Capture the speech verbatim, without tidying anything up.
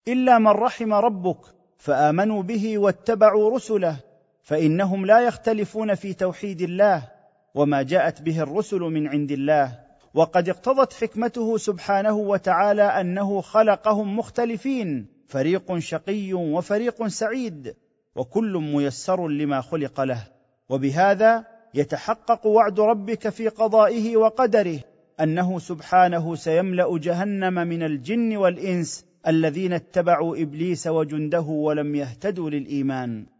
الا من رحم ربك فامنوا به واتبعوا رسله، فانهم لا يختلفون في توحيد الله وما جاءت به الرسل من عند الله. وقد اقتضت حكمته سبحانه وتعالى انه خلقهم مختلفين، فريق شقي وفريق سعيد، وكل ميسر لما خلق له. وبهذا يتحقق وعد ربك في قضائه وقدره انه سبحانه سيملا جهنم من الجن والانس الذين اتبعوا ابليس وجنده ولم يهتدوا للايمان.